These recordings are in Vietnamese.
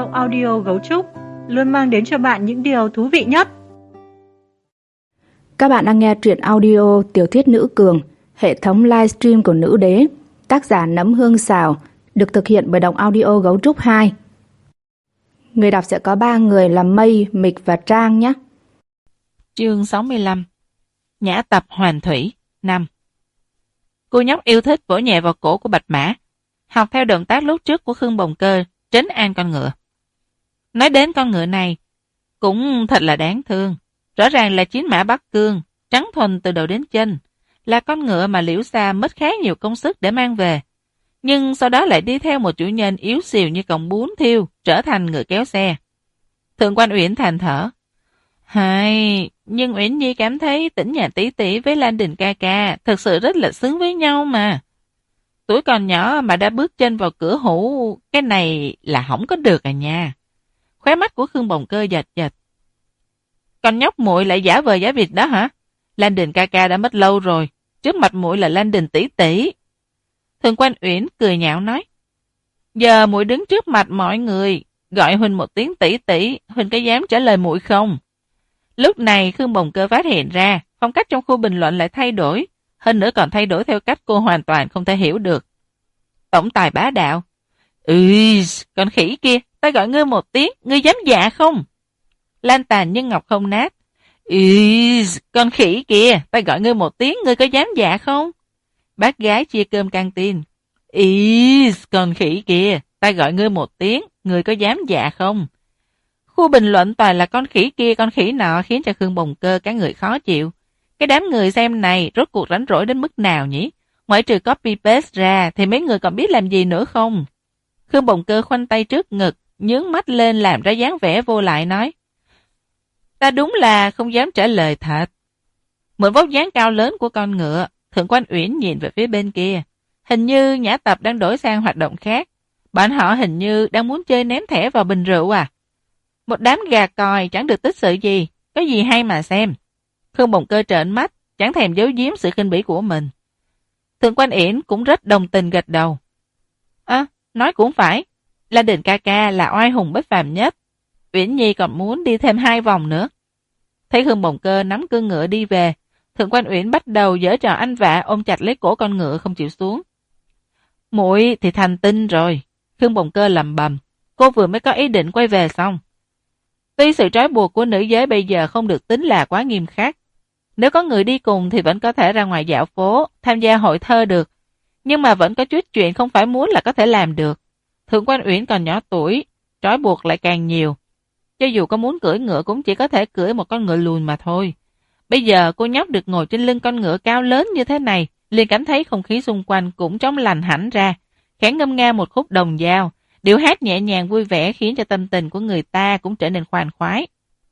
audio Gấu Trúc luôn mang đến cho bạn những điều thú vị nhất. Các bạn đang nghe truyện audio Tiểu thuyết Nữ Cường, hệ thống livestream của Nữ Đế, tác giả Nấm Hương Xào, được thực hiện bởi Đọc Audio Gấu Trúc 2. Người đọc sẽ có 3 người là Mây, Mịch và Trang nhé. Chương 65. Nhã tập Hoàn Thủy 5. Cô nhóc yêu thích vỗ nhẹ vào cổ của Bạch Mã, học theo động tác lúc trước của Khương Bồng Cơ, trấn an con ngựa. Nói đến con ngựa này, cũng thật là đáng thương. Rõ ràng là chiến mã Bắc Cương, trắng thuần từ đầu đến chân, là con ngựa mà Liễu Sa mất khá nhiều công sức để mang về. Nhưng sau đó lại đi theo một chủ nhân yếu xìu như cọng bún thiêu, trở thành ngựa kéo xe. Thượng quan Uyển than thở. Hay, nhưng Uyển Nhi cảm thấy Tĩnh Nhà tỷ tỷ với Lan Đình ca ca thực sự rất là xứng với nhau mà. Tuổi còn nhỏ mà đã bước chân vào cửa hũ, cái này là không có được à nha. Khóe mắt của Khương Bồng Cơ giật giật. Con nhóc muội lại giả vờ giả vịt đó hả? Lan Đình ca ca đã mất lâu rồi, trước mặt muội là Lan Đình tỷ tỷ. Thượng quan Uyển cười nhạo nói. Giờ muội đứng trước mặt mọi người, gọi Huỳnh một tiếng tỷ tỷ, Huỳnh có dám trả lời muội không? Lúc này Khương Bồng Cơ phát hiện ra, phong cách trong khu bình luận lại thay đổi, hơn nữa còn thay đổi theo cách cô hoàn toàn không thể hiểu được. Tổng tài bá đạo. Con khỉ kia, ta gọi ngươi một tiếng, ngươi dám dạ không? Lan tàn nhưng ngọc không nát. Con khỉ kia, ta gọi ngươi một tiếng, ngươi có dám dạ không? Bác gái chia cơm căng tin. Con khỉ kia, ta gọi ngươi một tiếng, ngươi có dám dạ không? Khu bình luận toàn là con khỉ kia, con khỉ nọ khiến cho Khương Bồng Cơ cả người khó chịu. Cái đám người xem này rốt cuộc rảnh rỗi đến mức nào nhỉ? Ngoại trừ copy paste ra thì mấy người còn biết làm gì nữa không? Khương Bồng Cơ khoanh tay trước ngực, nhướng mắt lên làm ra dáng vẻ vô lại nói. Ta đúng là không dám trả lời thật. Mượn vóc dáng cao lớn của con ngựa, Thượng quan Uyển nhìn về phía bên kia. Hình như Nhã Tập đang đổi sang hoạt động khác. Bọn họ hình như đang muốn chơi ném thẻ vào bình rượu à? Một đám gà còi chẳng được tích sự gì, có gì hay mà xem. Khương Bồng Cơ trợn mắt, chẳng thèm giấu giếm sự khinh bỉ của mình. Thượng quan Uyển cũng rất đồng tình gật đầu. Nói cũng phải, Lan Đình ca ca là oai hùng bất phàm nhất. Uyển Nhi còn muốn đi thêm 2 vòng nữa. Thấy Khương Bồng Cơ nắm cương ngựa đi về, Thượng quan Uyển bắt đầu giở trò anh vạ ôm chặt lấy cổ con ngựa không chịu xuống. Muội thì thành tinh rồi, Khương Bồng Cơ lầm bầm, cô vừa mới có ý định quay về xong. Tuy sự trói buộc của nữ giới bây giờ không được tính là quá nghiêm khắc. Nếu có người đi cùng thì vẫn có thể ra ngoài dạo phố, tham gia hội thơ được. Nhưng mà vẫn có chút chuyện không phải muốn là có thể làm được. Thượng quan Uyển còn nhỏ tuổi, trói buộc lại càng nhiều. Cho dù có muốn cưỡi ngựa cũng chỉ có thể cưỡi một con ngựa lùn mà thôi. Bây giờ cô nhóc được ngồi trên lưng con ngựa cao lớn như thế này, liền cảm thấy không khí xung quanh cũng trong lành hẳn ra. Khẽ ngâm nga một khúc đồng dao, điệu hát nhẹ nhàng vui vẻ khiến cho tâm tình của người ta cũng trở nên khoan khoái.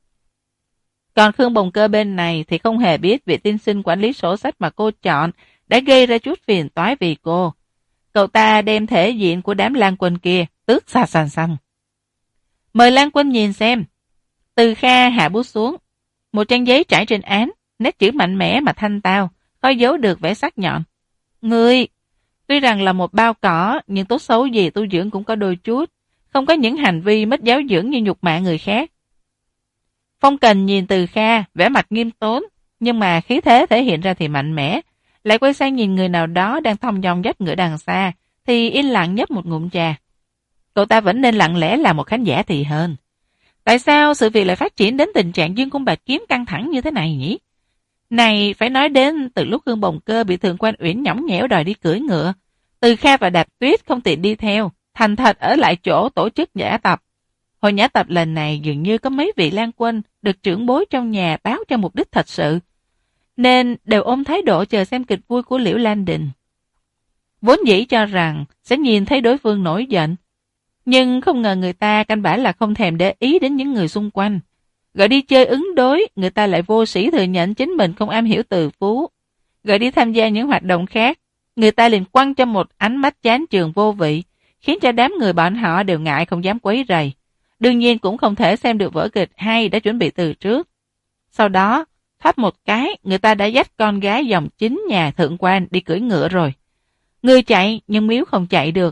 Còn Khương Bồng Cơ bên này thì không hề biết vị tiên sinh quản lý sổ sách mà cô chọn đã gây ra chút phiền toái vì cô. Cậu ta đem thể diện của đám Lan Quân kia tước xa xanh xanh. Mời Lan Quân nhìn xem. Từ Kha hạ bút xuống. Một trang giấy trải trên án, nét chữ mạnh mẽ mà thanh tao, khó giấu được vẻ sắc nhọn. Ngươi, tuy rằng là một bao cỏ, nhưng tốt xấu gì tu dưỡng cũng có đôi chút, không có những hành vi mất giáo dưỡng như nhục mạ người khác. Phong Cần nhìn Từ Kha, vẻ mặt nghiêm tốn, nhưng mà khí thế thể hiện ra thì mạnh mẽ, lại quay sang nhìn người nào đó đang thong dong dắt ngựa đằng xa, thì yên lặng nhấp một ngụm trà. Cậu ta vẫn nên lặng lẽ là một khán giả thì hơn. Tại sao sự việc lại phát triển đến tình trạng dương cung bạt kiếm căng thẳng như thế này nhỉ? Này phải nói đến từ lúc Khương Bồng Cơ bị Thượng quan Uyển nhõng nhẽo đòi đi cưỡi ngựa, Từ Kha và Đạp Tuyết không tiện đi theo, thành thật ở lại chỗ tổ chức nhã tập. Hồi nhã tập lần này dường như có mấy vị Lan Quân được trưởng bối trong nhà báo cho mục đích thật sự, nên đều ôm thái độ chờ xem kịch vui của Liễu Lan Đình. Vốn dĩ cho rằng sẽ nhìn thấy đối phương nổi giận, nhưng không ngờ người ta căn bản là không thèm để ý đến những người xung quanh. Gọi đi chơi ứng đối, người ta lại vô sĩ thừa nhận chính mình không am hiểu từ phú. Gọi đi tham gia những hoạt động khác, người ta liền quăng cho một ánh mắt chán chường vô vị, khiến cho đám người bọn họ đều ngại không dám quấy rầy. Đương nhiên cũng không thể xem được vở kịch hay đã chuẩn bị từ trước. Sau đó, thoát một cái, người ta đã dắt con gái dòng chính nhà thượng quan đi cưỡi ngựa rồi. Người chạy nhưng miếu không chạy được.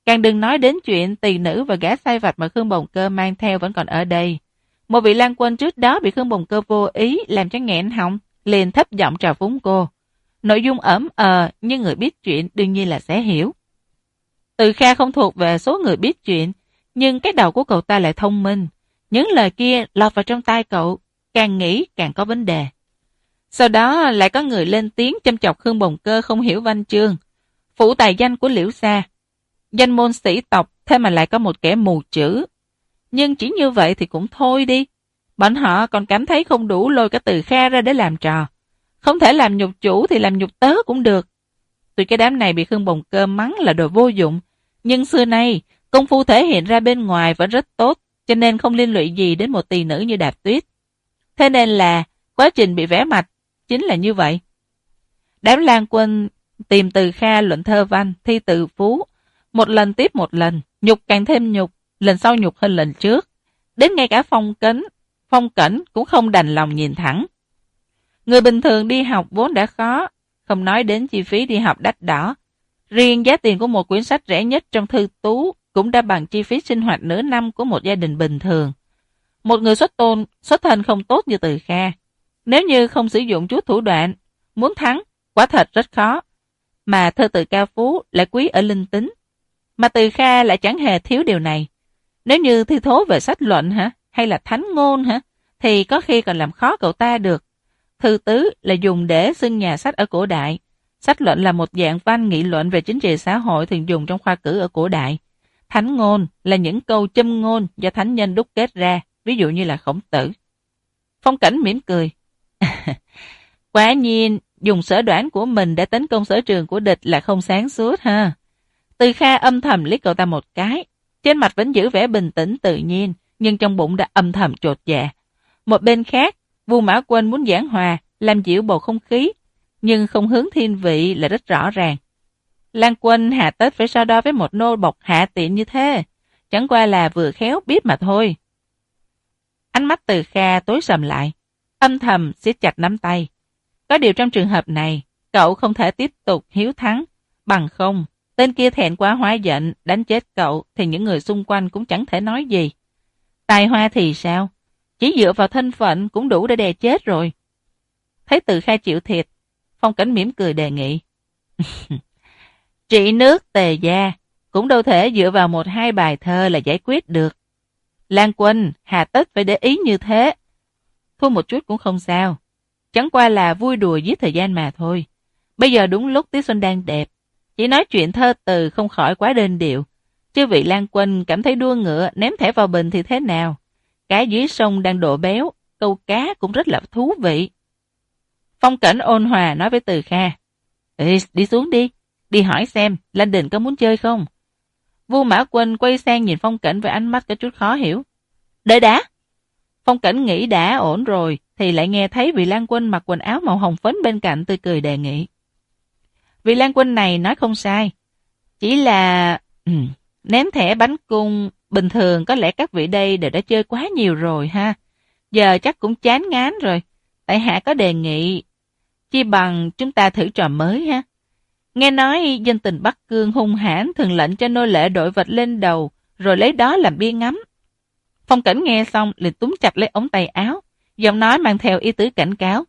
Càng đừng nói đến chuyện tỳ nữ và gã sai vặt mà Khương Bồng Cơ mang theo vẫn còn ở đây. Một vị lang quân trước đó bị Khương Bồng Cơ vô ý làm cho nghẹn họng, liền thấp giọng trào phúng cô. Nội dung ẩm nhưng người biết chuyện đương nhiên là sẽ hiểu. Từ Kha không thuộc về số người biết chuyện, nhưng cái đầu của cậu ta lại thông minh. Những lời kia lọt vào trong tai cậu, càng nghĩ càng có vấn đề. Sau đó lại có người lên tiếng châm chọc Khương Bồng Cơ không hiểu văn chương. Phụ tài danh của Liễu Sa, danh môn sĩ tộc, thế mà lại có một kẻ mù chữ. Nhưng chỉ như vậy thì cũng thôi đi. Bọn họ còn cảm thấy không đủ lôi cả Từ Kha ra để làm trò. Không thể làm nhục chủ thì làm nhục tớ cũng được. Tuy cái đám này bị Khương Bồng Cơ mắng là đồ vô dụng, nhưng xưa nay công phu thể hiện ra bên ngoài vẫn rất tốt, cho nên không liên lụy gì đến một tỳ nữ như Đạp Tuyết. Thế nên là quá trình bị vẽ mặt chính là như vậy. Đám lang quân tìm Từ Kha luận thơ văn, thi từ phú, một lần tiếp một lần, nhục càng thêm nhục, lần sau nhục hơn lần trước. Đến ngay cả Phong Cẩn cũng không đành lòng nhìn thẳng. Người bình thường đi học vốn đã khó, không nói đến chi phí đi học đắt đỏ. Riêng giá tiền của một quyển sách rẻ nhất trong thư tú cũng đã bằng chi phí sinh hoạt nửa năm của một gia đình bình thường. Một người xuất thân không tốt như Từ Kha, nếu như không sử dụng chút thủ đoạn, muốn thắng, quả thật rất khó. Mà thơ từ ca phú lại quý ở linh tính. Mà Từ Kha lại chẳng hề thiếu điều này. Nếu như thi thố về sách luận hay là thánh ngôn thì có khi còn làm khó cậu ta được. Thư tứ là dùng để xưng nhà sách ở cổ đại. Sách luận là một dạng văn nghị luận về chính trị xã hội thường dùng trong khoa cử ở cổ đại. Thánh ngôn là những câu châm ngôn do thánh nhân đúc kết ra, ví dụ như là Khổng Tử. Phong Cảnh mỉm cười. Quả nhiên, dùng sở đoản của mình để tấn công sở trường của địch là không sáng suốt ha. Từ Kha âm thầm liếc cậu ta một cái. Trên mặt vẫn giữ vẻ bình tĩnh tự nhiên, nhưng trong bụng đã âm thầm chột dạ. Một bên khác, Vu Mã Quân muốn giảng hòa, làm dịu bầu không khí, nhưng không hướng thiên vị là rất rõ ràng. Lang quân hạ tết phải so đo với một nô bộc hạ tiện như thế, chẳng qua là vừa khéo biết mà thôi. Ánh mắt Từ Kha tối sầm lại, âm thầm siết chặt nắm tay. Có điều trong trường hợp này, cậu không thể tiếp tục hiếu thắng, bằng không, tên kia thẹn quá hóa giận, đánh chết cậu thì những người xung quanh cũng chẳng thể nói gì. Tài hoa thì sao? Chỉ dựa vào thân phận cũng đủ để đè chết rồi. Thấy Từ Kha chịu thiệt, Phong Cảnh mỉm cười đề nghị. Trị nước Tề gia cũng đâu thể dựa vào một hai bài thơ là giải quyết được. Lang quân hà tất phải để ý như thế. Thua một chút cũng không sao. Chẳng qua là vui đùa giết thời gian mà thôi. Bây giờ đúng lúc Tiết Xuân đang đẹp. Chỉ nói chuyện thơ từ không khỏi quá đơn điệu. Chứ vị Lang quân cảm thấy đua ngựa ném thẻ vào bình thì thế nào? Cá dưới sông đang độ béo, câu cá cũng rất là thú vị. Phong Cảnh ôn hòa nói với Từ Kha. Ê, đi xuống đi hỏi xem Lan Đình có muốn chơi không? Vu Mã Quân quay sang nhìn Phong Cảnh với ánh mắt có chút khó hiểu. Đợi đã! Phong Cảnh nghĩ đã ổn rồi, thì lại nghe thấy vị Lan Quân mặc quần áo màu hồng phấn bên cạnh tươi cười đề nghị. Vị Lan Quân này nói không sai, chỉ là ném thẻ bánh cung bình thường có lẽ các vị đây đều đã chơi quá nhiều rồi ha. Giờ chắc cũng chán ngán rồi. Tại hạ có đề nghị, chi bằng chúng ta thử trò mới ha. Nghe nói dân tình Bắc Cương hung hãn thường lệnh cho nô lệ đội vật lên đầu, rồi lấy đó làm bia ngắm. Phong Cảnh nghe xong liền túm chặt lấy ống tay áo, giọng nói mang theo ý tứ cảnh cáo.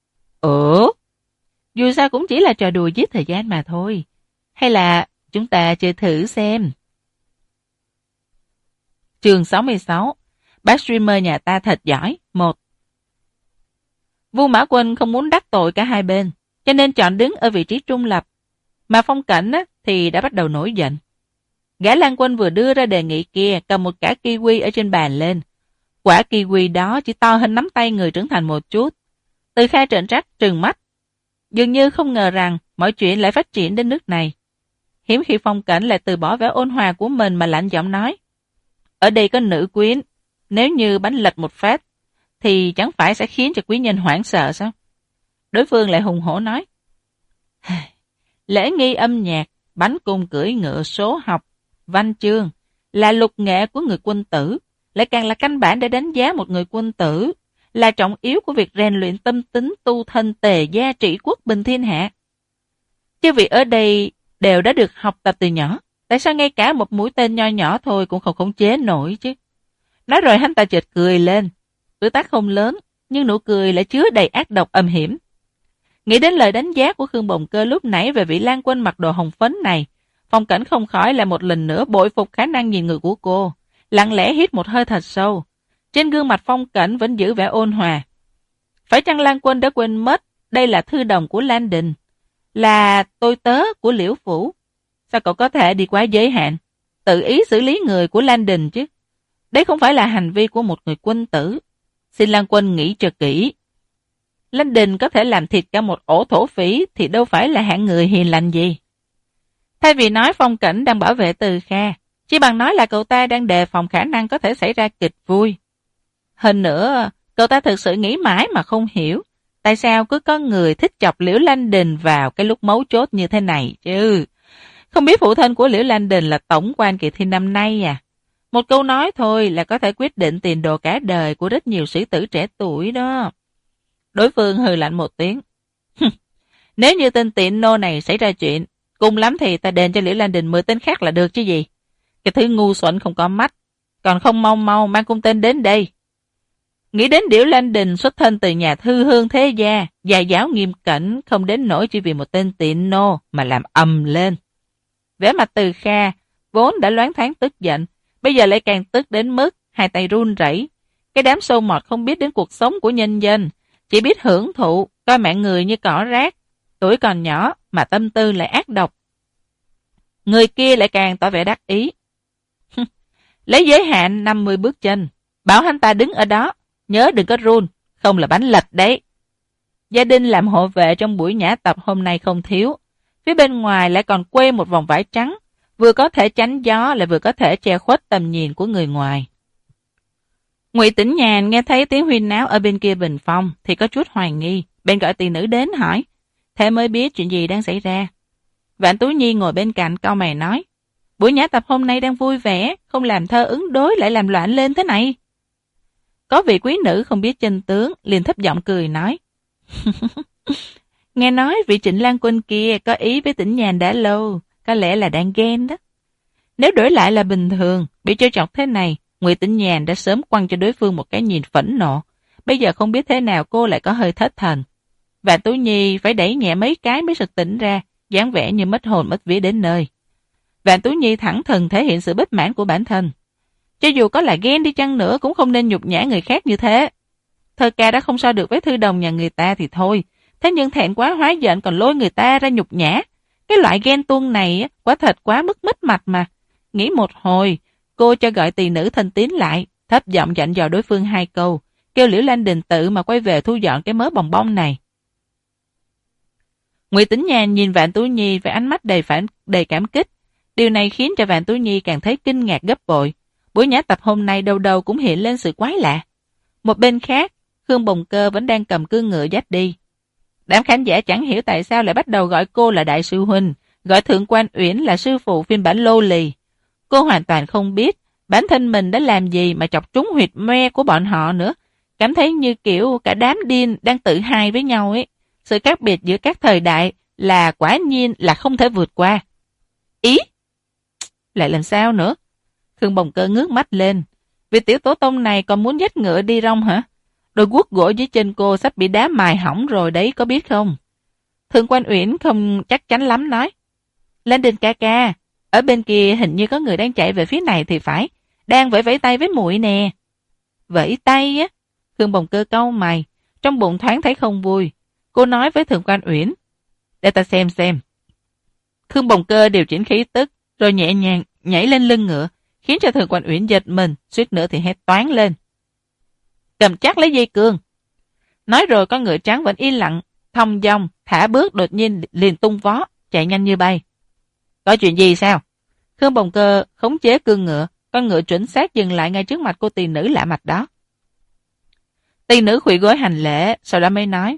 Dù sao cũng chỉ là trò đùa giết thời gian mà thôi. Hay là chúng ta chơi thử xem. Chương 66. Bác streamer nhà ta thật giỏi. 1. Vu Mã Quân không muốn đắc tội cả hai bên, cho nên chọn đứng ở vị trí trung lập. Mà Phong Cảnh thì đã bắt đầu nổi giận. Gã Lan Quân vừa đưa ra đề nghị kia cầm một cả kiwi ở trên bàn lên. Quả kiwi đó chỉ to hơn nắm tay người trưởng thành một chút. Từ Kha trợn trách trừng mắt. Dường như không ngờ rằng mọi chuyện lại phát triển đến nước này. Hiếm khi Phong Cảnh lại từ bỏ vẻ ôn hòa của mình mà lạnh giọng nói. Ở đây có nữ quyến, nếu như bánh lệch một phát, thì chẳng phải sẽ khiến cho quý nhân hoảng sợ sao? Đối phương lại hùng hổ nói. Lễ nghi âm nhạc, bánh cung cưỡi ngựa, số học, văn chương là lục nghệ của người quân tử, lại càng là căn bản để đánh giá một người quân tử, là trọng yếu của việc rèn luyện tâm tính tu thân Tề gia trị quốc bình thiên hạ. Chứ vì ở đây đều đã được học tập từ nhỏ, Tại sao ngay cả một mũi tên nho nhỏ thôi cũng không khống chế nổi chứ? Nói rồi hắn ta chợt cười lên. Tuổi tác không lớn, nhưng nụ cười lại chứa đầy ác độc âm hiểm. Nghĩ đến lời đánh giá của Khương Bồng Cơ lúc nãy về vị lang quân mặc đồ hồng phấn này, Phong Cảnh không khỏi lại một lần nữa bội phục khả năng nhìn người của cô, lặng lẽ hít một hơi thật sâu. Trên gương mặt Phong Cảnh vẫn giữ vẻ ôn hòa. Phải chăng lang quân đã quên mất đây là thư đồng của Lan Đình, là tôi tớ của Liễu Phủ? Sao cậu có thể đi quá giới hạn, tự ý xử lý người của Lan Đình chứ? Đấy không phải là hành vi của một người quân tử. Xin lang quân nghĩ cho kỹ. Lan Đình có thể làm thịt cả một ổ thổ phỉ thì đâu phải là hạng người hiền lành gì. Thay vì nói Phong Cảnh đang bảo vệ Từ Kha, chỉ bằng nói là cậu ta đang đề phòng khả năng có thể xảy ra kịch vui. Hơn nữa, cậu ta thực sự nghĩ mãi mà không hiểu tại sao cứ có người thích chọc Liễu Lan Đình vào cái lúc mấu chốt như thế này chứ. Không biết phụ thân của Liễu Lan Đình là tổng quan kỳ thi năm nay à? Một câu nói thôi là có thể quyết định tiền đồ cả đời của rất nhiều sĩ tử trẻ tuổi đó. Đối phương hừ lạnh một tiếng. Nếu như tên tiện nô này xảy ra chuyện, cùng lắm thì ta đền cho Liễu Lan Đình 10 tên khác là được chứ gì. Cái thứ ngu xuẩn không có mắt, còn không mau mau mang cung tên đến đây. Nghĩ đến Liễu Lan Đình xuất thân từ nhà thư hương thế gia, gia giáo nghiêm cẩn, không đến nỗi chỉ vì một tên tiện nô mà làm ầm lên. Vẻ mặt Từ Kha vốn đã loáng thoáng tức giận, bây giờ lại càng tức đến mức hai tay run rẩy. Cái đám sâu mọt không biết đến cuộc sống của nhân dân, chỉ biết hưởng thụ, coi mạng người như cỏ rác. Tuổi còn nhỏ mà tâm tư lại ác độc. Người kia lại càng tỏ vẻ đắc ý. Lấy giới hạn 50 bước chân, bảo hắn ta đứng ở đó, nhớ đừng có run, không là bánh lật đấy. Gia đình làm hộ vệ trong buổi nhã tập hôm nay không thiếu. Phía bên ngoài lại còn quây một vòng vải trắng, vừa có thể tránh gió lại vừa có thể che khuất tầm nhìn của người ngoài. Ngụy Tĩnh Nhàn nghe thấy tiếng huyên náo ở bên kia bình phong thì có chút hoài nghi, bèn gọi tỳ nữ đến hỏi, thế mới biết chuyện gì đang xảy ra. Vạn Tú Nhi ngồi bên cạnh cau mày nói, buổi nhã tập hôm nay đang vui vẻ, không làm thơ ứng đối lại làm loạn lên thế này. Có vị quý nữ không biết chân tướng, liền thấp giọng cười nói, nghe nói vị Trịnh Lan Quân kia có ý với Tĩnh Nhàn đã lâu, có lẽ là đang ghen đó. Nếu đổi lại là bình thường, bị trêu chọc thế này, Ngụy Tĩnh Nhàn đã sớm quăng cho đối phương một cái nhìn phẫn nộ. Bây giờ không biết thế nào cô lại có hơi thất thần. Và Tú Nhi phải đẩy nhẹ mấy cái mới sực tỉnh ra, dáng vẻ như mất hồn mất vía đến nơi. Vạn Tú Nhi thẳng thừng thể hiện sự bất mãn của bản thân. Cho dù có là ghen đi chăng nữa cũng không nên nhục nhã người khác như thế. Thơ ca đã không so được với thư đồng nhà người ta thì thôi, thế nhưng thẹn quá hóa giận còn lôi người ta ra nhục nhã. Cái loại ghen tuông này quả thật quá mất mặt mà. Nghĩ một hồi, cô cho gọi tỳ nữ thân tín lại, thấp giọng dặn dò đối phương 2 câu, kêu Liễu Lan Đình tự mà quay về thu dọn cái mớ bòng bong này. Ngụy Tĩnh Nhàn nhìn Vạn Tú Nhi với ánh mắt đầy cảm kích. Điều này khiến cho Vạn Tú Nhi càng thấy kinh ngạc gấp bội. Buổi nhã tập hôm nay đâu đâu cũng hiện lên sự quái lạ. Một bên khác, Khương Bồng Cơ vẫn đang cầm cương ngựa dắt đi. Đám khán giả chẳng hiểu tại sao lại bắt đầu gọi cô là đại sư huynh, gọi Thượng Quan Uyển là sư phụ phiên bản lô lì. Cô hoàn toàn không biết bản thân mình đã làm gì mà chọc trúng huyệt me của bọn họ nữa. Cảm thấy như kiểu cả đám điên đang tự hai với nhau ấy. Sự khác biệt giữa các thời đại là quả nhiên là không thể vượt qua. Ý? Lại làm sao nữa? Khương Bồng Cơ ngước mắt lên. Vì tiểu tổ tông này còn muốn dắt ngựa đi rong hả? Đôi guốc gỗ dưới chân cô sắp bị đá mài hỏng rồi đấy, có biết không? Thượng Quan Uyển không chắc chắn lắm nói. Lan Đình ca ca, ở bên kia hình như có người đang chạy về phía này thì phải. Đang vẫy tay với muội nè. Vẫy tay á? Khương Bồng Cơ cau mày, trong bụng thoáng thấy không vui. Cô nói với Thượng Quan Uyển, để ta xem. Khương Bồng Cơ điều chỉnh khí tức, rồi nhẹ nhàng nhảy lên lưng ngựa, khiến cho Thượng Quan Uyển giật mình, suýt nữa thì hét toáng lên. Cầm chắc lấy dây cương. Nói rồi con ngựa trắng vẫn yên lặng, thong dong, thả bước đột nhiên liền tung vó, chạy nhanh như bay. Có chuyện gì sao? Khương Bồng Cơ khống chế cương ngựa, con ngựa chuẩn xác dừng lại ngay trước mặt cô tỳ nữ lạ mặt đó. Tỳ nữ khuỵu gối hành lễ, sau đó mới nói.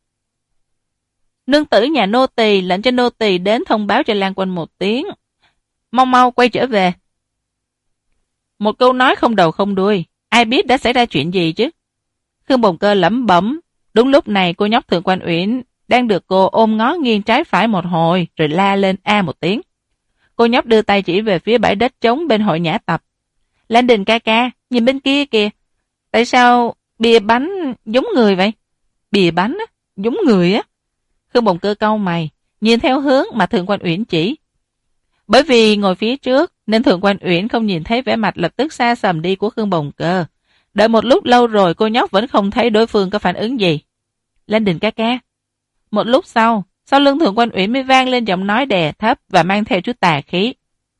Nương tử nhà nô tỳ lệnh cho nô tỳ đến thông báo cho Lan Quân một tiếng. Mau quay trở về. Một câu nói không đầu không đuôi, ai biết đã xảy ra chuyện gì chứ? Khương Bồng Cơ lẩm bẩm. Đúng lúc này cô nhóc Thượng Quan Uyển đang được cô ôm ngó nghiêng trái phải một hồi rồi la lên a một tiếng. Cô nhóc đưa tay chỉ về phía bãi đất trống bên hội nhã tập. Landon ca ca, nhìn bên kia kìa. Tại sao bìa bánh giống người vậy? Bìa bánh á, giống người á. Khương Bồng Cơ cau mày, nhìn theo hướng mà Thượng Quan Uyển chỉ. Bởi vì ngồi phía trước nên Thượng Quan Uyển không nhìn thấy vẻ mặt lập tức xa sầm đi của Khương Bồng Cơ. Đợi một lúc lâu rồi cô nhóc vẫn không thấy đối phương có phản ứng gì. Landon ca ca. Một lúc sau lưng Thượng Quan Uyển mới vang lên giọng nói đè thấp và mang theo chút tà khí.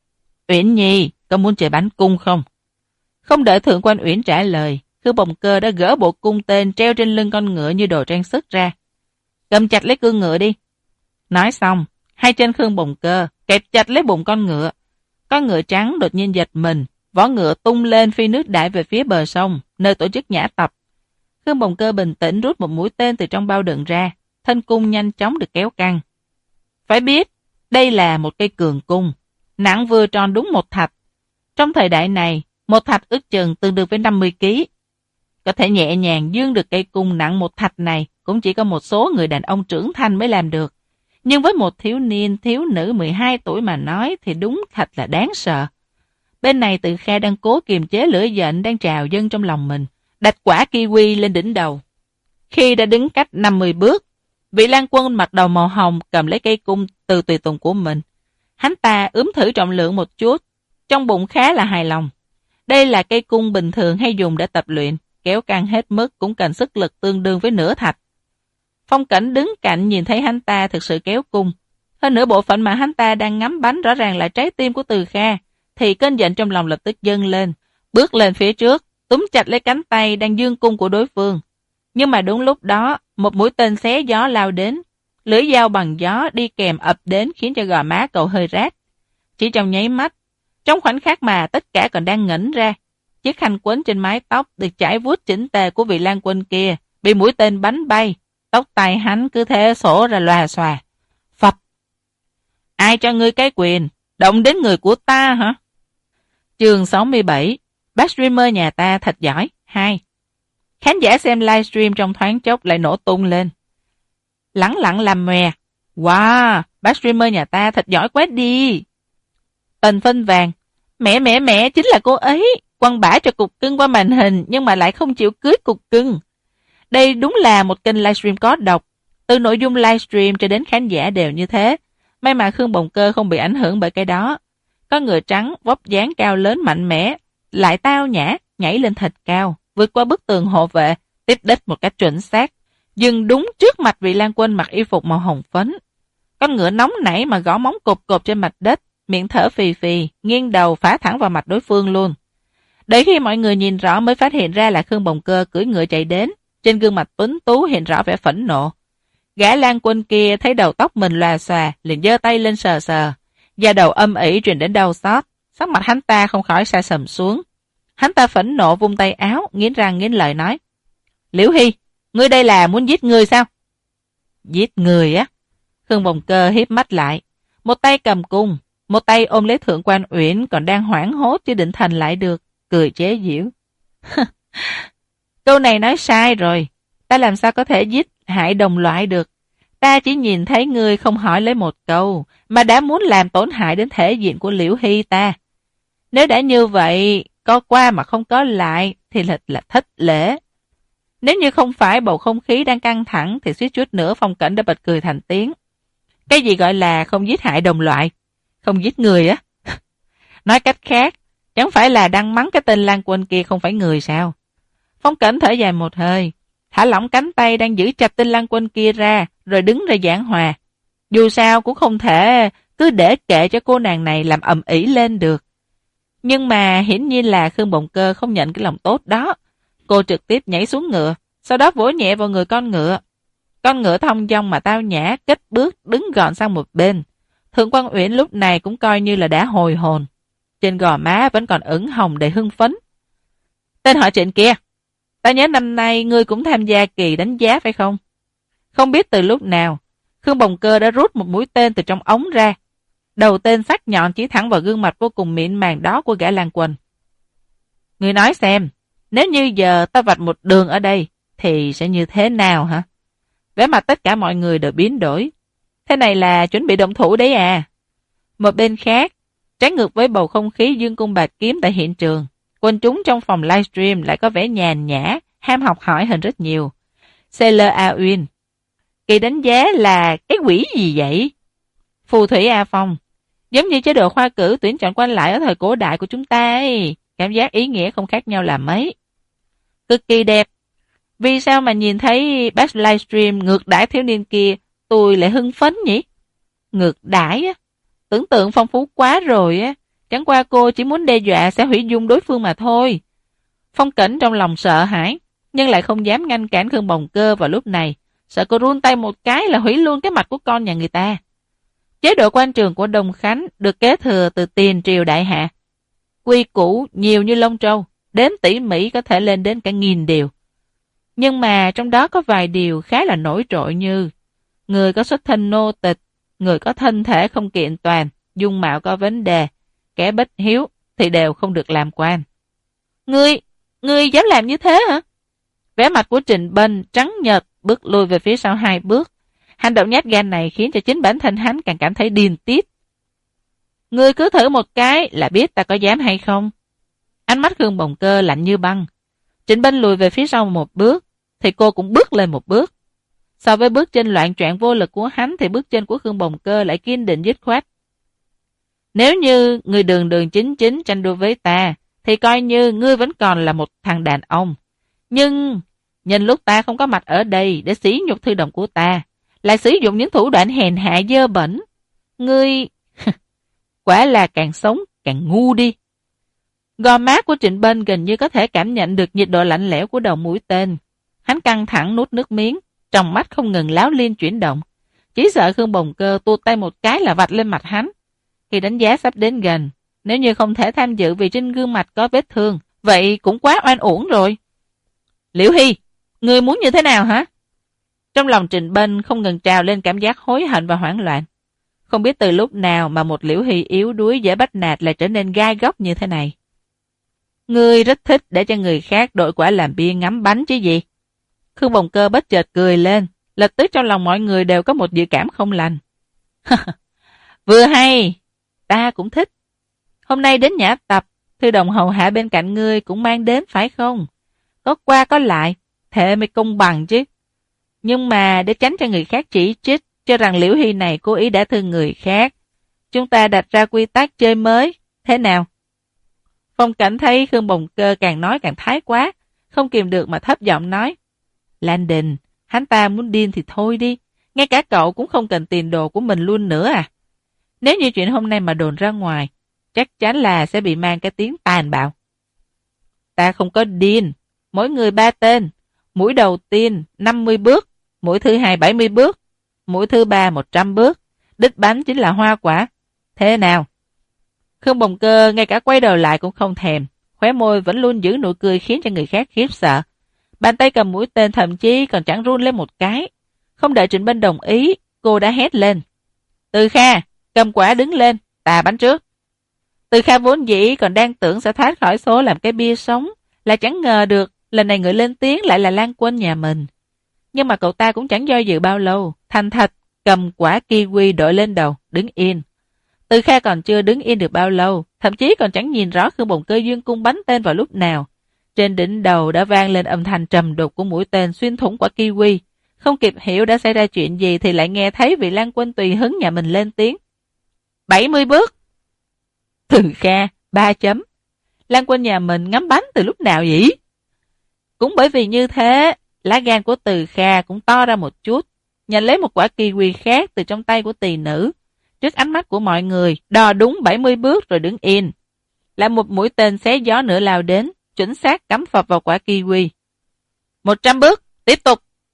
Uyển Nhi, có muốn chơi bánh cung không? Không đợi Thượng Quan Uyển trả lời, Khương Bồng Cơ đã gỡ bộ cung tên treo trên lưng con ngựa như đồ trang sức ra. Cầm chặt lấy cương ngựa đi. Nói xong, hai chân Khương Bồng Cơ kẹp chặt lấy bụng con ngựa. Con ngựa trắng đột nhiên giật mình, vó ngựa tung lên phi nước đại về phía bờ sông, nơi tổ chức nhã tập. Khương Bồng Cơ bình tĩnh rút một mũi tên từ trong bao đựng ra, thân cung nhanh chóng được kéo căng. Phải biết, đây là một cây cường cung, nặng vừa tròn đúng một thạch. Trong thời đại này, một thạch ước chừng tương đương với 50 kg. Có thể nhẹ nhàng dương được cây cung nặng một thạch này cũng chỉ có một số người đàn ông trưởng thành mới làm được. Nhưng với một thiếu niên, thiếu nữ 12 tuổi mà nói thì đúng thật là đáng sợ. Bên này Từ Kha đang cố kiềm chế lửa giận đang trào dâng trong lòng mình, đặt quả kiwi lên đỉnh đầu. Khi đã đứng cách 50 bước, vị lang quân mặc đầu màu hồng cầm lấy cây cung từ tùy tùng của mình. Hắn ta ướm thử trọng lượng một chút, trong bụng khá là hài lòng. Đây là cây cung bình thường hay dùng để tập luyện, kéo căng hết mức cũng cần sức lực tương đương với nửa thạch. Phong Cảnh đứng cạnh nhìn thấy hắn ta thực sự kéo cung. Hơn nữa bộ phận mà hắn ta đang ngắm bánh rõ ràng là trái tim của Từ Kha, thì cơn giận trong lòng lập tức dâng lên, bước lên phía trước, túm chặt lấy cánh tay đang dương cung của đối phương. Nhưng mà đúng lúc đó, một mũi tên xé gió lao đến, lưỡi dao bằng gió đi kèm ập đến khiến cho gò má cậu hơi rát. Chỉ trong nháy mắt, trong khoảnh khắc mà tất cả còn đang ngẩn ra, chiếc khăn quấn trên mái tóc được trải vuốt chỉnh tề của vị lang quân kia bị mũi tên bắn bay, tóc tai hắn cứ thế xổ ra loà xòa. Phập! Ai cho ngươi cái quyền động đến người của ta hả? Chương 67. Bác streamer nhà ta thật giỏi 2. Khán giả xem livestream trong thoáng chốc lại nổ tung lên. Lẳng lặng làm mè. Wow, bác streamer nhà ta thật giỏi quá đi. Tần Phân Vàng. Mẹ, chính là cô ấy. Quăng bả cho cục cưng qua màn hình nhưng mà lại không chịu cưới cục cưng. Đây đúng là một kênh livestream có độc. Từ nội dung livestream cho đến khán giả đều như thế. May mà Khương Bồng Cơ không bị ảnh hưởng bởi cái đó. Có người trắng, vóc dáng cao lớn mạnh mẽ, lại tao nhã, nhảy lên thật cao, vượt qua bức tường hộ vệ, tiếp đích một cách chuẩn xác, dừng đúng trước mặt vị lang quân mặc y phục màu hồng phấn. Con ngựa nóng nảy mà gõ móng cộp cộp trên mặt đất, miệng thở phì phì, nghiêng đầu phá thẳng vào mặt đối phương luôn. Đợi khi mọi người nhìn rõ mới phát hiện ra là Khương Bồng Cơ cưỡi ngựa chạy đến, trên gương mặt tuấn tú hiện rõ vẻ phẫn nộ. Gã lang quân kia thấy đầu tóc mình lòa xòa, liền giơ tay lên sờ sờ, da đầu âm ỉ truyền đến đau xót, sắc mặt hắn ta không khỏi sa sầm xuống. Hắn ta phẫn nộ vung tay áo, nghiến răng nghiến lợi nói: Liễu Hy, ngươi đây là muốn giết người sao? Giết người á? Khương Bồng Cơ hiếp mắt lại, một tay cầm cung, một tay ôm lấy Thượng Quan Uyển còn đang hoảng hốt chưa định thần lại được, cười chế giễu. Câu này nói sai rồi, ta làm sao có thể giết hại đồng loại được? Ta chỉ nhìn thấy ngươi không hỏi lấy một câu, mà đã muốn làm tổn hại đến thể diện của Liễu Hy ta. Nếu đã như vậy, có qua mà không có lại, thì thật là thất lễ. Nếu như không phải bầu không khí đang căng thẳng, thì suýt chút nữa Phong Cảnh đã bật cười thành tiếng. Cái gì gọi là không giết hại đồng loại? Không giết người á? Nói cách khác, chẳng phải là đang mắng cái tên lang quân kia không phải người sao? Phong Cảnh thở dài một hơi, thả lỏng cánh tay đang giữ chặt tên lang quân kia ra, rồi đứng ra giảng hòa. Dù sao cũng không thể cứ để kệ cho cô nàng này làm ầm ĩ lên được. Nhưng mà hiển nhiên là Khương Bồng Cơ không nhận cái lòng tốt đó. Cô trực tiếp nhảy xuống ngựa, sau đó vỗ nhẹ vào người con ngựa. Con ngựa thong dong mà tao nhã, kết bước đứng gọn sang một bên. Thượng Quan Uyển lúc này cũng coi như là đã hồi hồn. Trên gò má vẫn còn ửng hồng đầy hưng phấn. Tên họ Trịnh kia, ta nhớ năm nay ngươi cũng tham gia kỳ đánh giá phải không? Không biết từ lúc nào, Khương Bồng Cơ đã rút một mũi tên từ trong ống ra. Đầu tên sắc nhọn chỉ thẳng vào gương mặt vô cùng mịn màng đó của gã lang quân. Ngươi nói xem, nếu như giờ ta vạch một đường ở đây, thì sẽ như thế nào hả? Vẻ mặt tất cả mọi người đều biến đổi. Thế này là chuẩn bị động thủ đấy à? Một bên khác, Trái ngược với bầu không khí dương cung bạt kiếm tại hiện trường, quần chúng trong phòng livestream lại có vẻ nhàn nhã, ham học hỏi hơn rất nhiều. Sailor A Uyên: Kỳ đánh giá là cái quỷ gì vậy? Phù thủy A Phong: Giống như chế độ khoa cử tuyển chọn quan lại ở thời cổ đại của chúng ta ấy. Cảm giác ý nghĩa không khác nhau là mấy. Cực kỳ đẹp. Vì sao mà nhìn thấy bác livestream ngược đãi thiếu niên kia, tôi lại hưng phấn nhỉ? Ngược đãi á? Tưởng tượng phong phú quá rồi á. Chẳng qua cô chỉ muốn đe dọa sẽ hủy dung đối phương mà thôi. Phong Cảnh trong lòng sợ hãi, nhưng lại không dám ngăn cản Khương Bồng Cơ vào lúc này. Sợ cô run tay một cái là hủy luôn cái mặt của con nhà người ta. Chế độ quan trường của Đông Khánh được kế thừa từ tiền triều đại hạ. Quy củ nhiều như lông trâu, đếm tỉ mỉ có thể lên đến cả 1000 điều. Nhưng mà trong đó có vài điều khá là nổi trội như người có xuất thân nô tịch, người có thân thể không kiện toàn, dung mạo có vấn đề, kẻ bất hiếu thì đều không được làm quan. Ngươi dám làm như thế hả? Vẻ mặt của Trịnh Bân trắng nhợt, bước lùi về phía sau 2 bước. Hành động nhát gan này khiến cho chính bản thân hắn càng cảm thấy điên tiết. Ngươi cứ thử một cái là biết ta có dám hay không. Ánh mắt Khương Bồng Cơ lạnh như băng. Trịnh Bân lùi về phía sau 1 bước, thì cô cũng bước lên 1 bước. So với bước chân loạn choạng vô lực của hắn thì bước chân của Khương Bồng Cơ lại kiên định dứt khoát. Nếu như ngươi đường đường chính chính tranh đua với ta, thì coi như ngươi vẫn còn là một thằng đàn ông. Nhưng nhân lúc ta không có mặt ở đây để sỉ nhục thư đồng của ta, lại sử dụng những thủ đoạn hèn hạ dơ bẩn, ngươi quả là càng sống càng ngu đi. Gò má của Trịnh Bân gần như có thể cảm nhận được nhiệt độ lạnh lẽo của đầu mũi tên. Hắn căng thẳng nuốt nước miếng, trong mắt không ngừng láo liên chuyển động. Chỉ sợ Khương Bồng Cơ tuột tay một cái là vạch lên mặt hắn. Khi đánh giá sắp đến gần, nếu như không thể tham dự vì trên gương mặt có vết thương, vậy cũng quá oan uổng rồi. Liễu Hy, ngươi muốn như thế nào hả? Trong lòng Trịnh Bân không ngừng trào lên cảm giác hối hận và hoảng loạn. Không biết từ lúc nào mà một Liễu Hy yếu đuối dễ bắt nạt lại trở nên gai góc như thế này. Ngươi rất thích để cho người khác đội quả làm bia ngắm bánh chứ gì? Khương Bồng Cơ bất chợt cười lên, lập tức trong lòng mọi người đều có một dự cảm không lành. Vừa hay, ta cũng thích. Hôm nay đến nhã tập, thư đồng hầu hạ bên cạnh ngươi cũng mang đến phải không? Có qua có lại, thề mới công bằng chứ. Nhưng mà để tránh cho người khác chỉ trích, cho rằng Liễu Hy này cố ý đã thương người khác, chúng ta đặt ra quy tắc chơi mới, thế nào? Phong Cảnh thấy Khương Bồng Cơ càng nói càng thái quá, không kìm được mà thấp giọng nói. Lan Đình, hắn ta muốn điên thì thôi đi, ngay cả cậu cũng không cần tiền đồ của mình luôn nữa à? Nếu như chuyện hôm nay mà đồn ra ngoài, chắc chắn là sẽ bị mang cái tiếng tàn bạo. Ta không có điên, mỗi người 3 tên, mũi đầu tiên 50 bước, mũi thứ 2 70 bước, mũi thứ 3 100 bước, đích bánh chính là hoa quả. Thế nào? Khương Bồng Cơ ngay cả quay đầu lại cũng không thèm, khóe môi vẫn luôn giữ nụ cười khiến cho người khác khiếp sợ. Bàn tay cầm mũi tên thậm chí còn chẳng run lên một cái. Không đợi Trịnh Bân đồng ý, cô đã hét lên. Từ Kha, cầm quả đứng lên, ta bắn trước. Từ Kha vốn dĩ còn đang tưởng sẽ thoát khỏi số làm cái bia sống, là chẳng ngờ được lần này người lên tiếng lại là Lan Quân nhà mình. Nhưng mà cậu ta cũng chẳng do dự bao lâu, thành thật cầm quả kiwi đội lên đầu, đứng yên. Từ Kha còn chưa đứng yên được bao lâu, thậm chí còn chẳng nhìn rõ Khương Bồng Cơ dương cung bắn tên vào lúc nào. Trên đỉnh đầu đã vang lên âm thanh trầm đục của mũi tên xuyên thủng quả kiwi. Không kịp hiểu đã xảy ra chuyện gì thì lại nghe thấy vị Lan Quân tùy hứng nhà mình lên tiếng. 70 bước. Từ Kha, 3 chấm. Lan Quân nhà mình ngắm bắn từ lúc nào vậy? Cũng bởi vì như thế, lá gan của Từ Kha cũng to ra một chút, nhận lấy một quả kiwi khác từ trong tay của tỳ nữ. Trước ánh mắt của mọi người, đo đúng 70 bước rồi đứng yên. Lại một mũi tên xé gió nữa lao đến, chuẩn xác cắm phập vào quả kiwi. 100 bước, tiếp tục.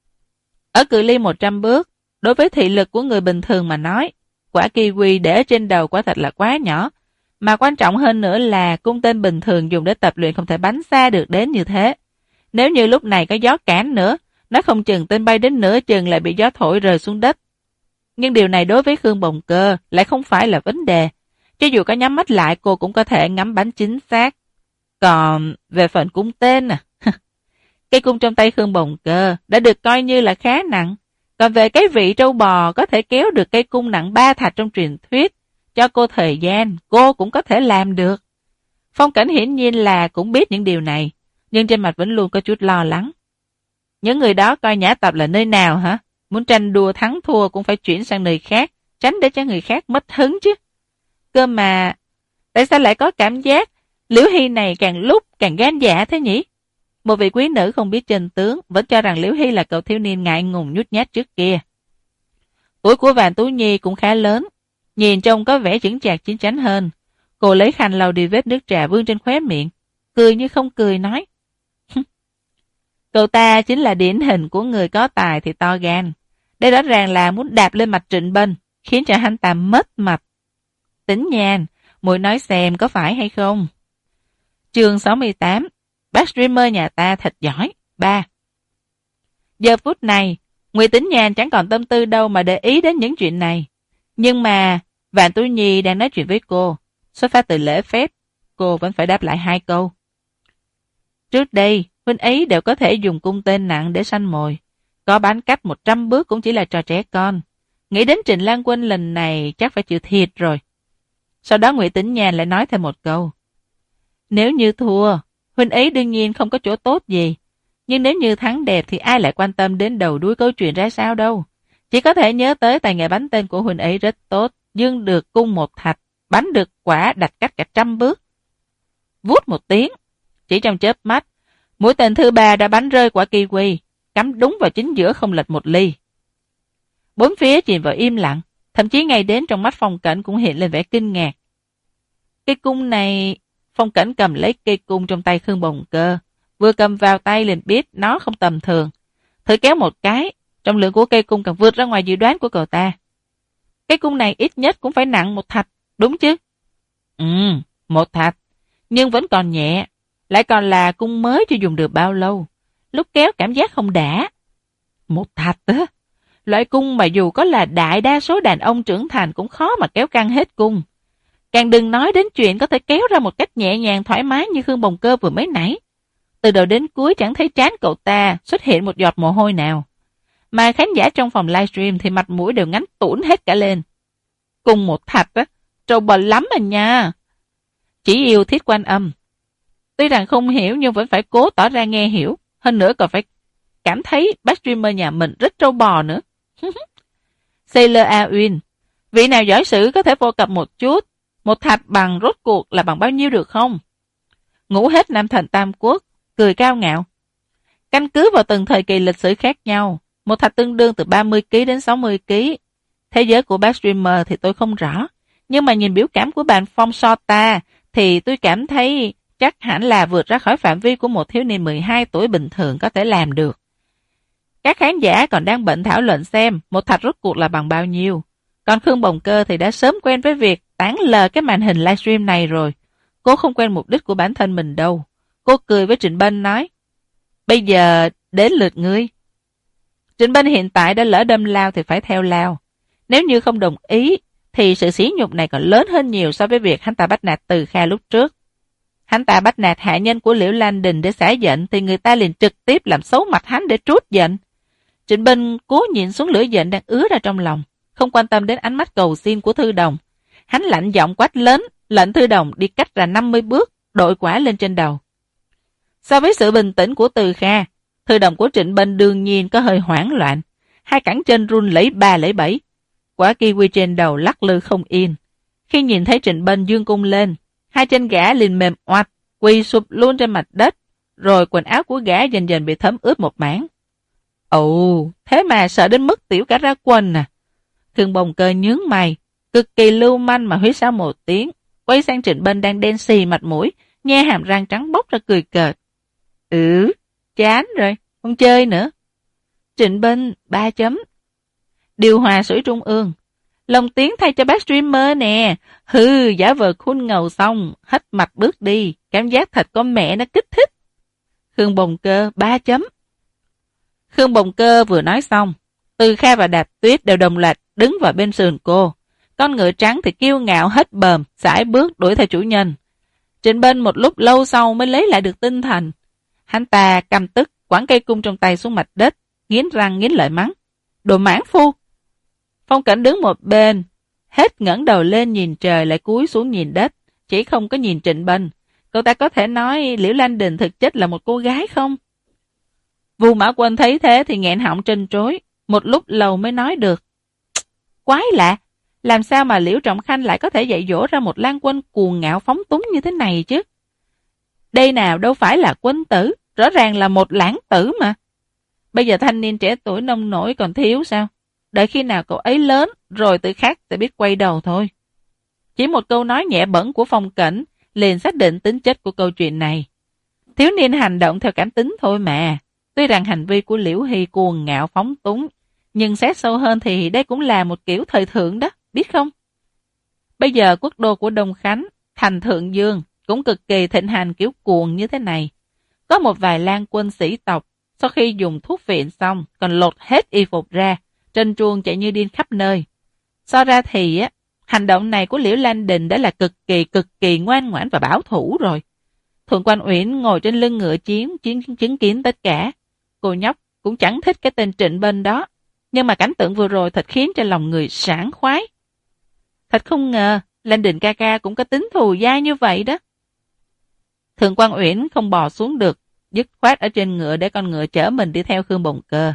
Ở cự ly 100 bước, đối với thị lực của người bình thường mà nói, quả kiwi để trên đầu quả thật là quá nhỏ. Mà quan trọng hơn nữa là cung tên bình thường dùng để tập luyện không thể bắn xa được đến như thế. Nếu như lúc này có gió cản nữa, nó không chừng tên bay đến nửa chừng lại bị gió thổi rơi xuống đất. Nhưng điều này đối với Khương Bồng Cơ lại không phải là vấn đề. Cho dù có nhắm mắt lại cô cũng có thể ngắm bắn chính xác. Còn về phần cung tên cây cung trong tay Khương Bồng Cơ đã được coi như là khá nặng. Còn về cái vị trâu bò có thể kéo được cây cung nặng 3 thạch trong truyền thuyết cho cô thời gian, cô cũng có thể làm được. Phong Cảnh hiển nhiên là cũng biết những điều này, nhưng trên mặt vẫn luôn có chút lo lắng. Những người đó coi Nhã Tập là nơi nào hả? Muốn tranh đua thắng thua cũng phải chuyển sang nơi khác, tránh để cho người khác mất hứng chứ. Cơ mà, tại sao lại có cảm giác Liễu Hy này càng lúc càng gan dạ thế nhỉ? Một vị quý nữ không biết chân tướng vẫn cho rằng Liễu Hy là cậu thiếu niên ngại ngùng nhút nhát trước kia. Tuổi của Vạn Tú Nhi cũng khá lớn, nhìn trông có vẻ chững chạc chín chắn hơn. Cô lấy khăn lau đi vết nước trà vương trên khóe miệng, cười như không cười nói. Cậu ta chính là điển hình của người có tài thì to gan. Đây rõ ràng là muốn đạp lên mặt Trịnh Bân, khiến cho hắn ta mất mặt. Tính nhàn, muội nói xem có phải hay không? Chương 68. Bác streamer nhà ta thật giỏi. 3. Giờ phút này, Ngụy Tĩnh Nhàn chẳng còn tâm tư đâu mà để ý đến những chuyện này. Nhưng mà, Vạn Tú Nhi đang nói chuyện với cô. Xuất phát từ lễ phép, cô vẫn phải đáp lại 2 câu. Trước đây, huynh ấy đều có thể dùng cung tên nặng để săn mồi. Có bán cách 100 bước cũng chỉ là trò trẻ con. Nghĩ đến Trịnh Lan Quân lần này chắc phải chịu thiệt rồi. Sau đó Ngụy Tĩnh Nhàn lại nói thêm một câu. Nếu như thua, huynh ấy đương nhiên không có chỗ tốt gì. Nhưng nếu như thắng đẹp thì ai lại quan tâm đến đầu đuôi câu chuyện ra sao đâu. Chỉ có thể nhớ tới tài nghệ bắn tên của huynh ấy rất tốt, dương được cung 1 thạch, bắn được quả đặt cách cả 100 bước. Vút một tiếng, chỉ trong chớp mắt, mũi tên thứ 3 đã bắn rơi quả kiwi, cắm đúng vào chính giữa không lệch 1 ly. Bốn phía chìm vào im lặng, thậm chí ngay đến trong mắt Phong Cảnh cũng hiện lên vẻ kinh ngạc. Cây cung này, Phong Cảnh cầm lấy cây cung trong tay Khương Bồng Cơ, vừa cầm vào tay liền biết nó không tầm thường. Thử kéo một cái, trọng lượng của cây cung càng vượt ra ngoài dự đoán của cậu ta. Cây cung này ít nhất cũng phải nặng 1 thạch, đúng chứ? 1 thạch, nhưng vẫn còn nhẹ, lại còn là cung mới chưa dùng được bao lâu. Lúc kéo cảm giác không đã. 1 thạch á, loại cung mà dù có là đại đa số đàn ông trưởng thành cũng khó mà kéo căng hết cung. Càng đừng nói đến chuyện có thể kéo ra một cách nhẹ nhàng thoải mái như Khương Bồng Cơ vừa mới nãy. Từ đầu đến cuối chẳng thấy trán cậu ta xuất hiện một giọt mồ hôi nào. Mà khán giả trong phòng livestream thì mặt mũi đều ngắn tủn hết cả lên. Cùng 1 thạch á, trâu bò lắm à nha. Chỉ yêu Thiết Quan Âm. Tuy rằng không hiểu nhưng vẫn phải cố tỏ ra nghe hiểu. Hơn nữa còn phải cảm thấy bác streamer nhà mình rất trâu bò nữa. Sailor A Uyên, vị nào giỏi sử có thể phô cập một chút. 1 thạch bằng rốt cuộc là bằng bao nhiêu được không? Ngủ hết Nam Thần Tam Quốc, cười cao ngạo. Căn cứ vào từng thời kỳ lịch sử khác nhau, 1 thạch tương đương từ 30kg đến 60kg. Thế giới của bác streamer thì tôi không rõ, nhưng mà nhìn biểu cảm của bạn Phong Sota thì tôi cảm thấy chắc hẳn là vượt ra khỏi phạm vi của một thiếu niên 12 tuổi bình thường có thể làm được. Các khán giả còn đang bận thảo luận xem 1 thạch rốt cuộc là bằng bao nhiêu. Còn Khương Bồng Cơ thì đã sớm quen với việc tán lờ cái màn hình livestream này rồi. Cô không quen mục đích của bản thân mình đâu. Cô cười với Trịnh Bân nói, bây giờ đến lượt ngươi. Trịnh Bân hiện tại đã lỡ đâm lao thì phải theo lao. Nếu như không đồng ý thì sự sỉ nhục này còn lớn hơn nhiều so với việc hắn ta bắt nạt Từ Kha lúc trước. Hắn ta bắt nạt hạ nhân của Liễu Lan Đình để xả giận thì người ta liền trực tiếp làm xấu mặt hắn để trút giận. Trịnh Bân cố nhịn xuống lửa giận đang ứa ra trong lòng, không quan tâm đến ánh mắt cầu xin của Thư Đồng. Hắn lạnh giọng quát lớn, lệnh Thư Đồng đi cách ra 50 bước, đội quả lên trên đầu. So với sự bình tĩnh của Từ Kha, Thư Đồng của Trịnh Bân đương nhiên có hơi hoảng loạn. 2 cẳng chân run lẩy 3 lẩy 7. Quả kiwi trên đầu lắc lư không yên. Khi nhìn thấy Trịnh Bân dương cung lên, 2 chân gã liền mềm oặt, quỳ sụp luôn trên mặt đất, rồi quần áo của gã dần dần bị thấm ướt một mảng. Ồ, thế mà sợ đến mức tiểu cả ra quần à. Khương Bồng Cơ nhướng mày, cực kỳ lưu manh mà huýt sáo một tiếng, quay sang Trịnh Bân đang đen xì mặt mũi, nhe hàm răng trắng bóc ra cười cợt. Chán rồi, không chơi nữa. Trịnh Bân, 3 chấm. Điều hòa sưởi trung ương. Lồng tiếng thay cho bác streamer nè. Giả vờ khôn ngầu xong, hất mặt bước đi, cảm giác thật con mẹ nó kích thích. Khương Bồng Cơ, 3 chấm. Khương Bồng Cơ vừa nói xong, Từ Kha và Đạp Tuyết đều đồng loạt đứng vào bên sườn cô. Con ngựa trắng thì kiêu ngạo hết bờm, sải bước đuổi theo chủ nhân. Trịnh Bân một lúc lâu sau mới lấy lại được tinh thần. Hắn ta căm tức, quẳng cây cung trong tay xuống mặt đất, nghiến răng nghiến lợi mắng. Đồ mãn phu! Phong Cảnh đứng một bên, Hết ngẩng đầu lên nhìn trời lại cúi xuống nhìn đất, chỉ không có nhìn Trịnh Bân. Cậu ta có thể nói Liễu Lan Đình thực chất là một cô gái không? Vu Mã Quân thấy thế thì nghẹn họng trân trối, một lúc lâu mới nói được. Quái lạ, làm sao mà Liễu Trọng Khanh lại có thể dạy dỗ ra một Lan Quân cuồng ngạo phóng túng như thế này chứ? Đây nào đâu phải là quân tử, rõ ràng là một lãng tử mà. Bây giờ thanh niên trẻ tuổi nông nổi còn thiếu sao? Đợi khi nào cậu ấy lớn, rồi tự khắc sẽ biết quay đầu thôi. Chỉ một câu nói nhẹ bẫng của Phong Cẩn liền xác định tính chất của câu chuyện này. Thiếu niên hành động theo cảm tính thôi mà. Tuy rằng hành vi của Liễu Hy cuồng ngạo phóng túng, nhưng xét sâu hơn thì đây cũng là một kiểu thời thượng đó, biết không? Bây giờ quốc đô của Đông Khánh, thành Thượng Dương, cũng cực kỳ thịnh hành kiểu cuồng như thế này. Có một vài lang quân sĩ tộc, sau khi dùng thuốc viện xong, còn lột hết y phục ra, trân truồng chạy như điên khắp nơi. So ra thì hành động này của Liễu Lan Đình đã là cực kỳ ngoan ngoãn và bảo thủ rồi. Thượng quan Uyển ngồi trên lưng ngựa chứng kiến tất cả. Cô nhóc cũng chẳng thích cái tên Trịnh Bân đó, nhưng mà cảnh tượng vừa rồi thật khiến cho lòng người sảng khoái. Thật không ngờ, Lan Đình ca ca cũng có tính thù dai như vậy đó. Thượng quan Uyển không bò xuống được, dứt khoát ở trên ngựa để con ngựa chở mình đi theo Khương Bồng Cơ.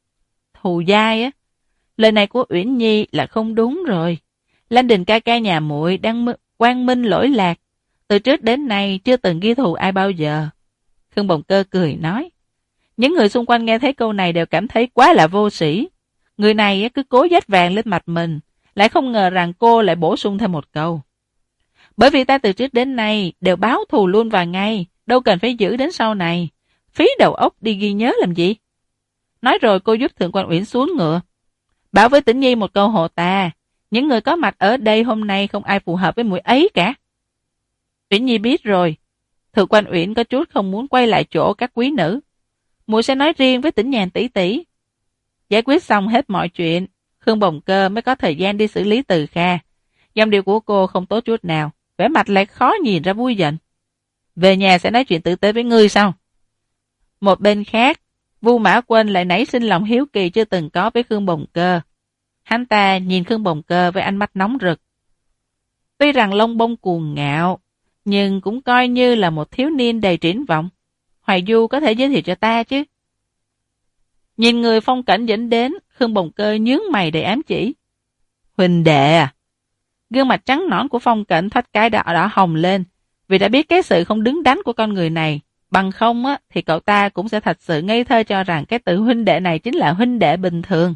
Thù dai á, lời này của Uyển Nhi là không đúng rồi. Lan Đình ca ca nhà muội đang quang minh lỗi lạc, từ trước đến nay chưa từng ghi thù ai bao giờ. Khương Bồng Cơ cười nói. Những người xung quanh nghe thấy câu này đều cảm thấy quá là vô sĩ. Người này cứ cố dách vàng lên mặt mình, lại không ngờ rằng cô lại bổ sung thêm một câu. Bởi vì ta từ trước đến nay đều báo thù luôn và ngay, đâu cần phải giữ đến sau này. Phí đầu óc đi ghi nhớ làm gì? Nói rồi cô giúp Thượng quan Uyển xuống ngựa. Bảo với Tĩnh Nhi một câu hộ ta, những người có mặt ở đây hôm nay không ai phù hợp với muội ấy cả. Uyển Nhi biết rồi. Thượng quan Uyển có chút không muốn quay lại chỗ các quý nữ. Muội sẽ nói riêng với Tĩnh Nhàn tỷ tỷ. Giải quyết xong hết mọi chuyện, Khương Bồng Cơ mới có thời gian đi xử lý Từ Kha. Giọng điệu của cô không tốt chút nào, vẻ mặt lại khó nhìn ra vui giận. Về nhà sẽ nói chuyện tử tế với ngươi sao? Một bên khác, Vu Mã Quân lại nảy sinh lòng hiếu kỳ chưa từng có với Khương Bồng Cơ. Hắn ta nhìn Khương Bồng Cơ với ánh mắt nóng rực. Tuy rằng lông bông cuồng ngạo, nhưng cũng coi như là một thiếu niên đầy triển vọng. Hoài Du có thể giới thiệu cho ta chứ? Nhìn người Phong Cảnh dẫn đến, Khương Bồng Cơ nhướng mày đầy ám chỉ. Huynh đệ à? Gương mặt trắng nõn của Phong Cảnh thoát cái đỏ hồng lên, vì đã biết cái sự không đứng đắn của con người này. Bằng không thì cậu ta cũng sẽ thật sự ngây thơ cho rằng cái tự huynh đệ này chính là huynh đệ bình thường.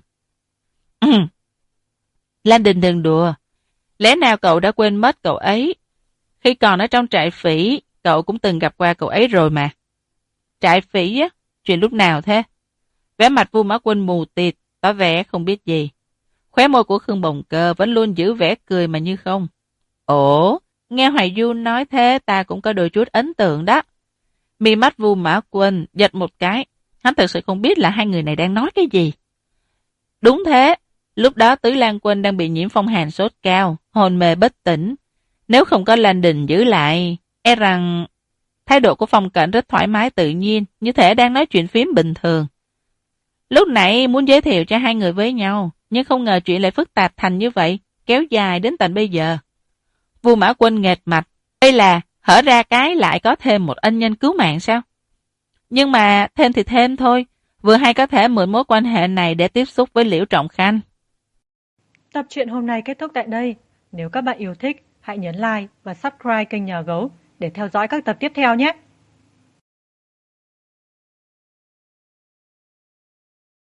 Lan Đình đừng đùa. Lẽ nào cậu đã quên mất cậu ấy? Khi còn ở trong trại phỉ, cậu cũng từng gặp qua cậu ấy rồi mà. Trại phỉ á? Chuyện lúc nào thế? Vẻ mặt Vu Mã Quân mù tịt, tỏ vẻ không biết gì. Khóe môi của Khương Bồng Cơ vẫn luôn giữ vẻ cười mà như không. Ồ, nghe Hoài Du nói thế ta cũng có đôi chút ấn tượng đó. Mi mắt Vu Mã Quân giật một cái. Hắn thực sự không biết là hai người này đang nói cái gì. Đúng thế, lúc đó Tứ Lan Quân đang bị nhiễm phong hàn sốt cao, hồn mê bất tỉnh. Nếu không có Lan Đình giữ lại, e rằng thái độ của Phong Cảnh rất thoải mái tự nhiên, như thể đang nói chuyện phím bình thường. Lúc nãy muốn giới thiệu cho hai người với nhau, nhưng không ngờ chuyện lại phức tạp thành như vậy, kéo dài đến tận bây giờ. Vu Mã Quân nghệt mặt, đây là hở ra cái lại có thêm một ân nhân cứu mạng sao? Nhưng mà thêm thì thêm thôi, vừa hay có thể mượn mối quan hệ này để tiếp xúc với Liễu Trọng Khanh. Tập truyện hôm nay kết thúc tại đây. Nếu các bạn yêu thích, hãy nhấn like và subscribe kênh Nhà Gấu để theo dõi các tập tiếp theo nhé.